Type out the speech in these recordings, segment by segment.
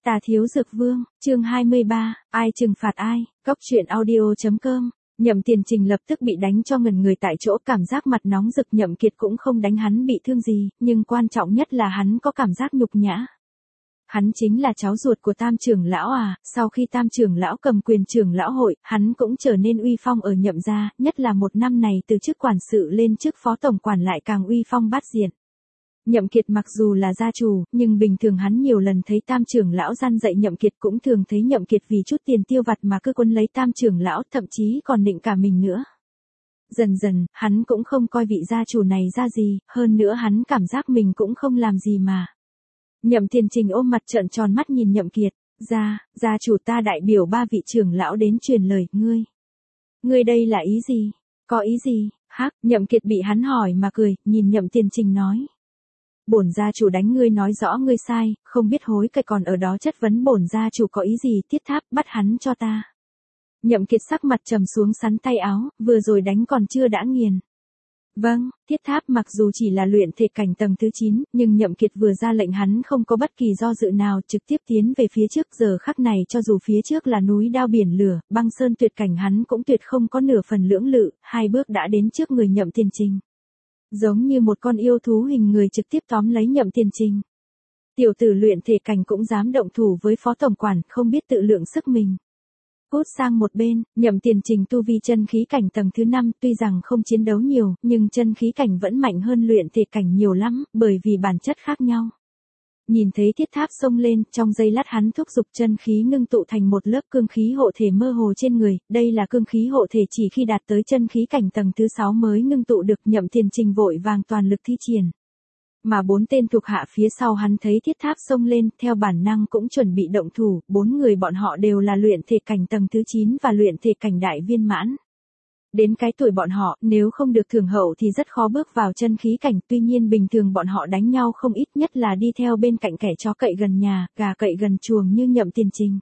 Tà Thiếu Dược Vương, chương 23, ai trừng phạt ai, Cóc truyện audio.com. Nhậm Tiền Trình lập tức bị đánh cho ngẩn người tại chỗ, cảm giác mặt nóng rực. Nhậm Kiệt cũng không đánh hắn bị thương gì, nhưng quan trọng nhất là hắn có cảm giác nhục nhã. Hắn chính là cháu ruột của Tam trưởng lão à, sau khi Tam trưởng lão cầm quyền trưởng lão hội, hắn cũng trở nên uy phong ở Nhậm gia, nhất là một năm này từ chức quản sự lên chức phó tổng quản lại càng uy phong bát diện. Nhậm Kiệt mặc dù là gia chủ, nhưng bình thường hắn nhiều lần thấy Tam trưởng lão gian dạy Nhậm Kiệt, cũng thường thấy Nhậm Kiệt vì chút tiền tiêu vặt mà cứ quấn lấy Tam trưởng lão, thậm chí còn nịnh cả mình nữa. Dần dần, hắn cũng không coi vị gia chủ này ra gì, hơn nữa hắn cảm giác mình cũng không làm gì mà. Nhậm Tiền Trình ôm mặt trợn tròn mắt nhìn Nhậm Kiệt, gia chủ ta đại biểu ba vị trưởng lão đến truyền lời, ngươi đây là ý gì? Có ý gì? Hắc, Nhậm Kiệt bị hắn hỏi mà cười, nhìn Nhậm Tiền Trình nói. Bổn gia chủ đánh ngươi nói rõ ngươi sai, không biết hối cải còn ở đó chất vấn bổn gia chủ có ý gì, Thiết Tháp bắt hắn cho ta. Nhậm Kiệt sắc mặt trầm xuống sắn tay áo, vừa rồi đánh còn chưa đã nghiền. Vâng, Thiết Tháp mặc dù chỉ là luyện thể cảnh tầng thứ 9, nhưng Nhậm Kiệt vừa ra lệnh hắn không có bất kỳ do dự nào, trực tiếp tiến về phía trước. Giờ khắc này cho dù phía trước là núi đao biển lửa, băng sơn tuyệt cảnh, hắn cũng tuyệt không có nửa phần lưỡng lự, hai bước đã đến trước người Nhậm Tiền Trình. Giống như một con yêu thú hình người trực tiếp tóm lấy Nhậm Tiền Trình. Tiểu tử luyện thể cảnh cũng dám động thủ với phó tổng quản, không biết tự lượng sức mình. Cút sang một bên, Nhậm Tiền Trình tu vi chân khí cảnh tầng thứ 5, tuy rằng không chiến đấu nhiều, nhưng chân khí cảnh vẫn mạnh hơn luyện thể cảnh nhiều lắm, bởi vì bản chất khác nhau. Nhìn thấy Thiết Tháp xông lên, trong giây lát hắn thúc giục chân khí ngưng tụ thành một lớp cương khí hộ thể mơ hồ trên người, đây là cương khí hộ thể chỉ khi đạt tới chân khí cảnh tầng thứ 6 mới ngưng tụ được. Nhậm Tiền Trình vội vàng toàn lực thi triển. Mà 4 tên thuộc hạ phía sau hắn thấy Thiết Tháp xông lên, theo bản năng cũng chuẩn bị động thủ, 4 người bọn họ đều là luyện thể cảnh tầng thứ 9 và luyện thể cảnh đại viên mãn. Đến cái tuổi bọn họ, nếu không được thưởng hậu thì rất khó bước vào chân khí cảnh, tuy nhiên bình thường bọn họ đánh nhau không ít, nhất là đi theo bên cạnh kẻ chó cậy gần nhà, gà cậy gần chuồng như Nhậm Tiền Trình.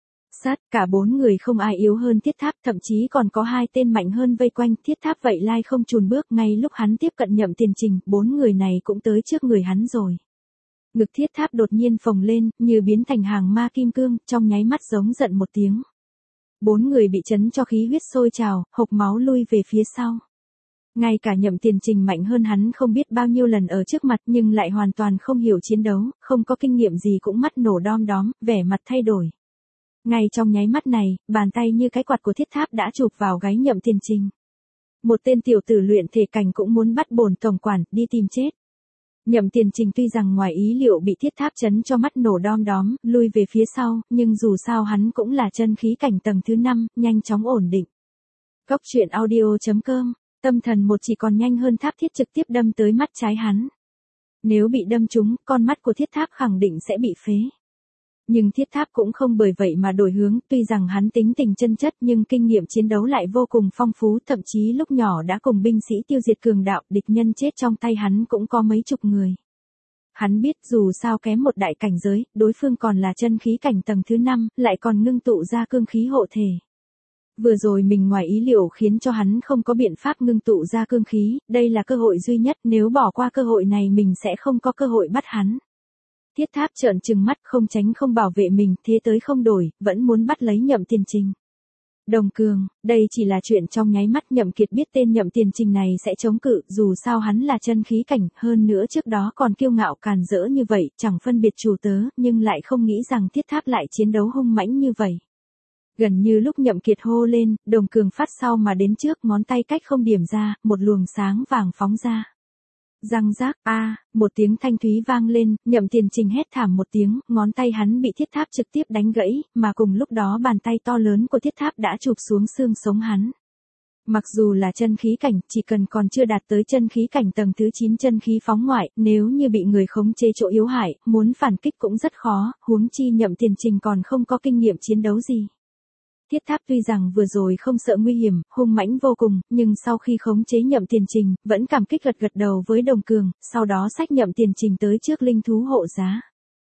Cả 4 người không ai yếu hơn Thiết Tháp, thậm chí còn có 2 tên mạnh hơn vây quanh. Thiết Tháp vậy lai không chùn bước, ngay lúc hắn tiếp cận Nhậm Tiền Trình, 4 người này cũng tới trước người hắn rồi. Ngực Thiết Tháp đột nhiên phồng lên, như biến thành hàng ma kim cương, trong nháy mắt giống giận một tiếng. 4 người bị chấn cho khí huyết sôi trào, hộc máu lui về phía sau. Ngay cả Nhậm Tiền Trình mạnh hơn hắn không biết bao nhiêu lần ở trước mặt, nhưng lại hoàn toàn không hiểu chiến đấu, không có kinh nghiệm gì cũng mắt nổ đom đóm, vẻ mặt thay đổi. Ngay trong nháy mắt này, bàn tay như cái quạt của Thiết Tháp đã chụp vào gáy Nhậm Tiền Trình. Một tên tiểu tử luyện thể cảnh cũng muốn bắt bổn tổng quản đi tìm chết. Nhậm Tiền Trình tuy rằng ngoài ý liệu bị Thiết Tháp chấn cho mắt nổ đom đóm, lui về phía sau, nhưng dù sao hắn cũng là chân khí cảnh tầng thứ 5, nhanh chóng ổn định. Cóc truyện audio.com, tâm thần một chỉ còn nhanh hơn Tháp Thiết, trực tiếp đâm tới mắt trái hắn. Nếu bị đâm trúng, con mắt của Thiết Tháp khẳng định sẽ bị phế. Nhưng Thiết Tháp cũng không bởi vậy mà đổi hướng, tuy rằng hắn tính tình chân chất nhưng kinh nghiệm chiến đấu lại vô cùng phong phú, thậm chí lúc nhỏ đã cùng binh sĩ tiêu diệt cường đạo, địch nhân chết trong tay hắn cũng có mấy chục người. Hắn biết dù sao kém một đại cảnh giới, đối phương còn là chân khí cảnh tầng thứ 5, lại còn ngưng tụ ra cương khí hộ thể. Vừa rồi mình ngoài ý liệu khiến cho hắn không có biện pháp ngưng tụ ra cương khí, đây là cơ hội duy nhất, nếu bỏ qua cơ hội này mình sẽ không có cơ hội bắt hắn. Thiết Tháp trợn trừng mắt, không tránh không bảo vệ mình, thế tới không đổi, vẫn muốn bắt lấy Nhậm Tiền Trình. Đồng Cường, đây chỉ là chuyện trong nháy mắt. Nhậm Kiệt biết tên Nhậm Tiền Trình này sẽ chống cự, dù sao hắn là chân khí cảnh, hơn nữa trước đó còn kiêu ngạo càn rỡ như vậy, chẳng phân biệt chủ tớ, nhưng lại không nghĩ rằng Thiết Tháp lại chiến đấu hung mãnh như vậy. Gần như lúc Nhậm Kiệt hô lên, Đồng Cường phát sau mà đến trước, ngón tay cách không điểm ra, một luồng sáng vàng phóng ra. Răng rác, một tiếng thanh thúy vang lên, Nhậm Tiền Trình hét thảm một tiếng, ngón tay hắn bị Thiết Tháp trực tiếp đánh gãy, mà cùng lúc đó bàn tay to lớn của Thiết Tháp đã chụp xuống xương sống hắn. Mặc dù là chân khí cảnh, chỉ cần còn chưa đạt tới chân khí cảnh tầng thứ 9 chân khí phóng ngoại, nếu như bị người khống chế chỗ yếu hại, muốn phản kích cũng rất khó, huống chi Nhậm Tiền Trình còn không có kinh nghiệm chiến đấu gì. Thiết Tháp tuy rằng vừa rồi không sợ nguy hiểm, hung mãnh vô cùng, nhưng sau khi khống chế Nhậm Tiền Trình, vẫn cảm kích gật đầu với Đồng Cường, sau đó xách Nhậm Tiền Trình tới trước linh thú hộ giá.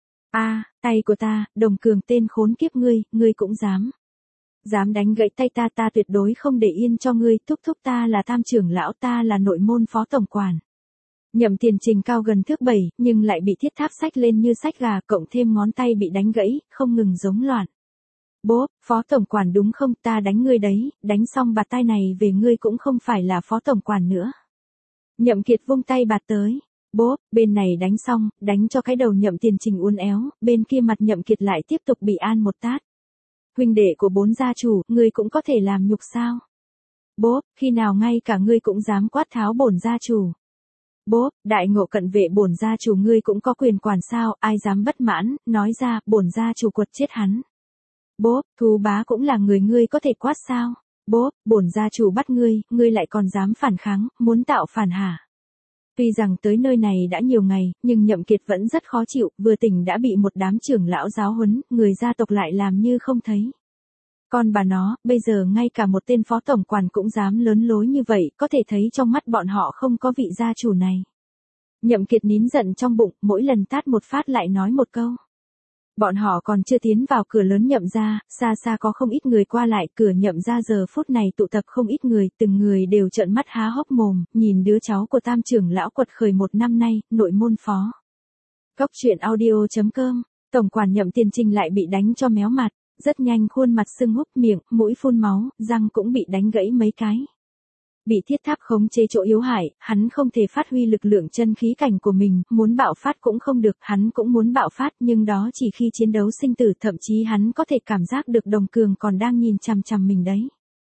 Tay của ta, Đồng Cường tên khốn kiếp ngươi cũng dám. Dám đánh gãy tay ta tuyệt đối không để yên cho ngươi, thúc ta là Tam trưởng lão, ta là nội môn phó tổng quản. Nhậm Tiền Trình cao gần thước 7, nhưng lại bị thiết tháp xách lên như xách gà, cộng thêm ngón tay bị đánh gãy, không ngừng giống loạn. Bố, phó tổng quản đúng không, ta đánh ngươi đấy, đánh xong bạt tai này về ngươi cũng không phải là phó tổng quản nữa. Nhậm Kiệt vung tay bạt tới. Bố, bên này đánh xong, đánh cho cái đầu Nhậm Tiền Trình uốn éo, bên kia mặt Nhậm Kiệt lại tiếp tục bị an một tát. Huynh đệ của 4 gia chủ, ngươi cũng có thể làm nhục sao? Bố, khi nào ngay cả ngươi cũng dám quát tháo bổn gia chủ? Bố, đại ngộ cận vệ bổn gia chủ ngươi cũng có quyền quản sao, ai dám bất mãn, nói ra, bổn gia chủ quật chết hắn. Bố, thú bá cũng là người ngươi có thể quát sao? Bố, bổn gia chủ bắt ngươi lại còn dám phản kháng, muốn tạo phản hả? Tuy rằng tới nơi này đã nhiều ngày, nhưng Nhậm Kiệt vẫn rất khó chịu, vừa tỉnh đã bị một đám trưởng lão giáo huấn, người gia tộc lại làm như không thấy. Con bà nó, bây giờ ngay cả một tên phó tổng quản cũng dám lớn lối như vậy, có thể thấy trong mắt bọn họ không có vị gia chủ này. Nhậm Kiệt nín giận trong bụng, mỗi lần tát một phát lại nói một câu. Bọn họ còn chưa tiến vào cửa lớn Nhậm gia, xa xa có không ít người qua lại, cửa Nhậm gia giờ phút này tụ tập không ít người, từng người đều trợn mắt há hốc mồm, nhìn đứa cháu của Tam trưởng lão quật khởi 1 năm nay, nội môn phó. Cốc truyện audio.com, tổng quản Nhậm Tiền Trình lại bị đánh cho méo mặt, rất nhanh khuôn mặt sưng húp, miệng, mũi phun máu, răng cũng bị đánh gãy mấy cái. Bị thiết tháp khống chế chỗ yếu hại, hắn không thể phát huy lực lượng chân khí cảnh của mình, muốn bạo phát cũng không được, hắn cũng muốn bạo phát nhưng đó chỉ khi chiến đấu sinh tử, thậm chí hắn có thể cảm giác được đồng cường còn đang nhìn chằm chằm mình đấy.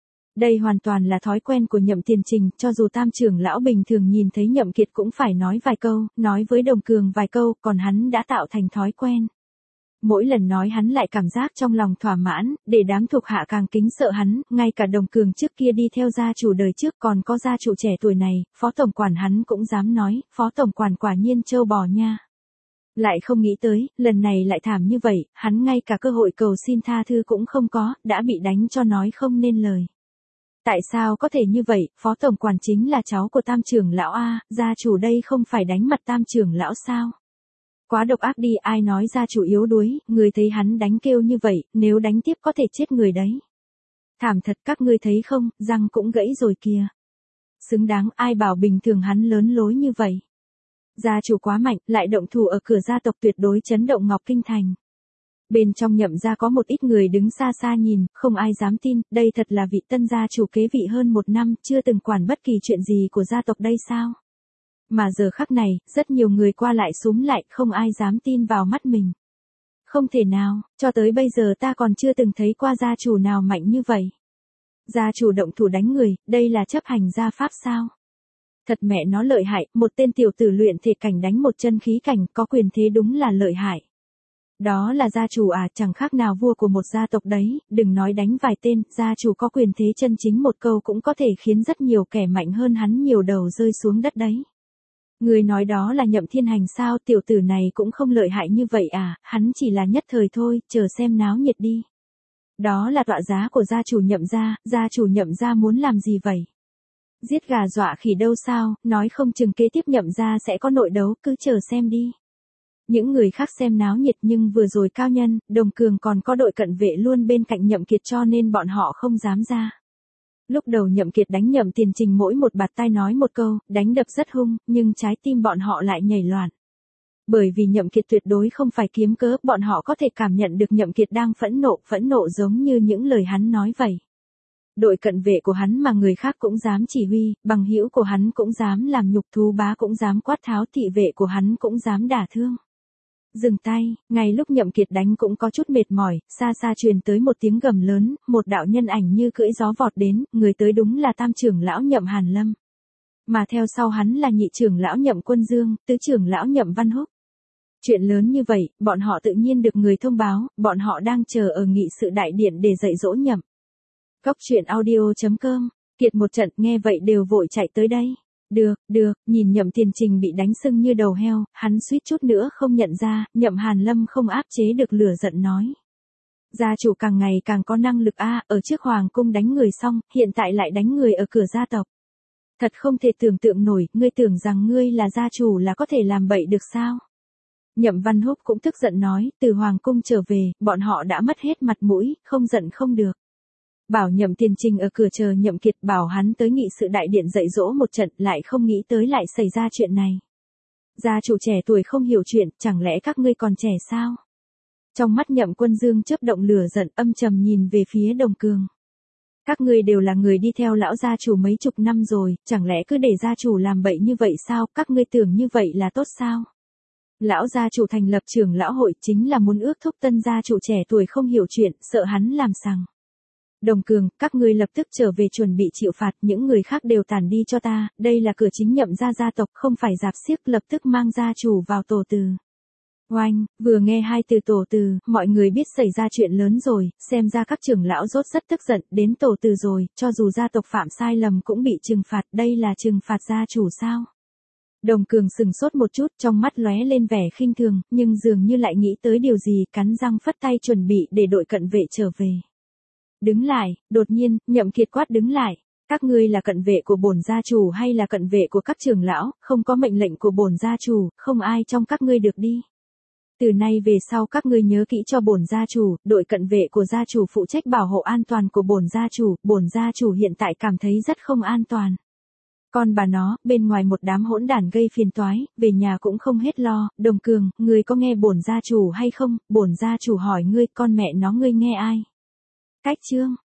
Đây hoàn toàn là thói quen của Nhậm Tiền Trình, cho dù Tam trưởng lão bình thường nhìn thấy Nhậm Kiệt cũng phải nói vài câu, nói với đồng cường vài câu, còn hắn đã tạo thành thói quen. Mỗi lần nói hắn lại cảm giác trong lòng thỏa mãn, để đám thuộc hạ càng kính sợ hắn, ngay cả đồng cường trước kia đi theo gia chủ đời trước còn có gia chủ trẻ tuổi này, phó tổng quản hắn cũng dám nói, phó tổng quản quả nhiên trâu bò nha. Lại không nghĩ tới, lần này lại thảm như vậy, hắn ngay cả cơ hội cầu xin tha thứ cũng không có, đã bị đánh cho nói không nên lời. Tại sao có thể như vậy, phó tổng quản chính là cháu của Tam trưởng lão a, gia chủ đây không phải đánh mặt Tam trưởng lão sao? Quá độc ác đi, ai nói gia chủ yếu đuối, người thấy hắn đánh kêu như vậy, nếu đánh tiếp có thể chết người đấy. Thảm thật, các ngươi thấy không, răng cũng gãy rồi kìa. Xứng đáng, ai bảo bình thường hắn lớn lối như vậy. Gia chủ quá mạnh, lại động thủ ở cửa gia tộc, tuyệt đối chấn động Ngọc Kinh Thành. Bên trong Nhậm gia có một ít người đứng xa xa nhìn, không ai dám tin, đây thật là vị tân gia chủ kế vị hơn 1 năm, chưa từng quản bất kỳ chuyện gì của gia tộc đây sao? Mà giờ khắc này, rất nhiều người qua lại xúm lại, không ai dám tin vào mắt mình. Không thể nào, cho tới bây giờ ta còn chưa từng thấy qua gia chủ nào mạnh như vậy. Gia chủ động thủ đánh người, đây là chấp hành gia pháp sao? Thật mẹ nó lợi hại, một tên tiểu tử luyện thể cảnh đánh một chân khí cảnh, có quyền thế đúng là lợi hại. Đó là gia chủ à, chẳng khác nào vua của một gia tộc đấy, đừng nói đánh vài tên, gia chủ có quyền thế chân chính một câu cũng có thể khiến rất nhiều kẻ mạnh hơn hắn nhiều đầu rơi xuống đất đấy. Người nói đó là Nhậm Thiên Hành sao, tiểu tử này cũng không lợi hại như vậy à, hắn chỉ là nhất thời thôi, chờ xem náo nhiệt đi. Đó là tọa giá của gia chủ Nhậm gia chủ Nhậm gia muốn làm gì vậy? Giết gà dọa khỉ đâu sao, nói không chừng kế tiếp Nhậm gia sẽ có nội đấu, cứ chờ xem đi. Những người khác xem náo nhiệt nhưng vừa rồi Cao Nhân, Đồng Cường còn có đội cận vệ luôn bên cạnh Nhậm Kiệt cho nên bọn họ không dám ra. Lúc đầu Nhậm Kiệt đánh Nhậm Tiền Trình mỗi một bạt tai nói một câu, đánh đập rất hung, nhưng trái tim bọn họ lại nhảy loạn. Bởi vì Nhậm Kiệt tuyệt đối không phải kiếm cớ, bọn họ có thể cảm nhận được Nhậm Kiệt đang phẫn nộ giống như những lời hắn nói vậy. Đội cận vệ của hắn mà người khác cũng dám chỉ huy, bằng hữu của hắn cũng dám làm nhục, thú bá cũng dám quát tháo, thị vệ của hắn cũng dám đả thương. Dừng tay, ngay lúc Nhậm Kiệt đánh cũng có chút mệt mỏi, xa xa truyền tới một tiếng gầm lớn, một đạo nhân ảnh như cưỡi gió vọt đến, người tới đúng là Tam trưởng lão Nhậm Hàn Lâm. Mà theo sau hắn là nhị trưởng lão Nhậm Quân Dương, tứ trưởng lão Nhậm Văn Húc. Chuyện lớn như vậy, bọn họ tự nhiên được người thông báo, bọn họ đang chờ ở nghị sự đại điện để dạy dỗ Nhậm. Cốc truyện audio.com, Kiệt một trận nghe vậy đều vội chạy tới đây. Được, nhìn Nhậm Tiền Trình bị đánh sưng như đầu heo, hắn suýt chút nữa không nhận ra, Nhậm Hàn Lâm không áp chế được lửa giận nói. Gia chủ càng ngày càng có năng lực a, ở trước hoàng cung đánh người xong, hiện tại lại đánh người ở cửa gia tộc. Thật không thể tưởng tượng nổi, ngươi tưởng rằng ngươi là gia chủ là có thể làm bậy được sao? Nhậm Văn Húc cũng tức giận nói, từ hoàng cung trở về, bọn họ đã mất hết mặt mũi, không giận không được. Bảo Nhậm Tiền Trình ở cửa chờ Nhậm Kiệt, bảo hắn tới nghị sự đại điện dạy dỗ một trận, lại không nghĩ tới lại xảy ra chuyện này. Gia chủ trẻ tuổi không hiểu chuyện, chẳng lẽ các ngươi còn trẻ sao? Trong mắt Nhậm Quân Dương chớp động lửa giận, âm trầm nhìn về phía Đồng Cường. Các ngươi đều là người đi theo lão gia chủ mấy chục năm rồi, chẳng lẽ cứ để gia chủ làm bậy như vậy sao? Các ngươi tưởng như vậy là tốt sao? Lão gia chủ thành lập trưởng lão hội chính là muốn ước thúc tân gia chủ trẻ tuổi không hiểu chuyện, sợ hắn làm sằng. Đồng Cường, các ngươi lập tức trở về chuẩn bị chịu phạt, những người khác đều tản đi cho ta, đây là cửa chính Nhậm gia tộc, không phải giạp xiếc, lập tức mang gia chủ vào tổ từ. Oanh, vừa nghe hai từ tổ từ, mọi người biết xảy ra chuyện lớn rồi, xem ra các trưởng lão rốt rất tức giận, đến tổ từ rồi, cho dù gia tộc phạm sai lầm cũng bị trừng phạt, đây là trừng phạt gia chủ sao? Đồng Cường sừng sốt một chút, trong mắt lóe lên vẻ khinh thường, nhưng dường như lại nghĩ tới điều gì, cắn răng phất tay chuẩn bị để đội cận vệ trở về. Đứng lại, đột nhiên, Nhậm Kiệt quát đứng lại. Các ngươi là cận vệ của bổn gia chủ hay là cận vệ của các trưởng lão, không có mệnh lệnh của bổn gia chủ, không ai trong các ngươi được đi. Từ nay về sau các ngươi nhớ kỹ cho bổn gia chủ, đội cận vệ của gia chủ phụ trách bảo hộ an toàn của bổn gia chủ hiện tại cảm thấy rất không an toàn. Con bà nó, bên ngoài một đám hỗn đản gây phiền toái, về nhà cũng không hết lo. Đồng Cường, ngươi có nghe bổn gia chủ hay không? Bổn gia chủ hỏi ngươi, con mẹ nó ngươi nghe ai? Cách chương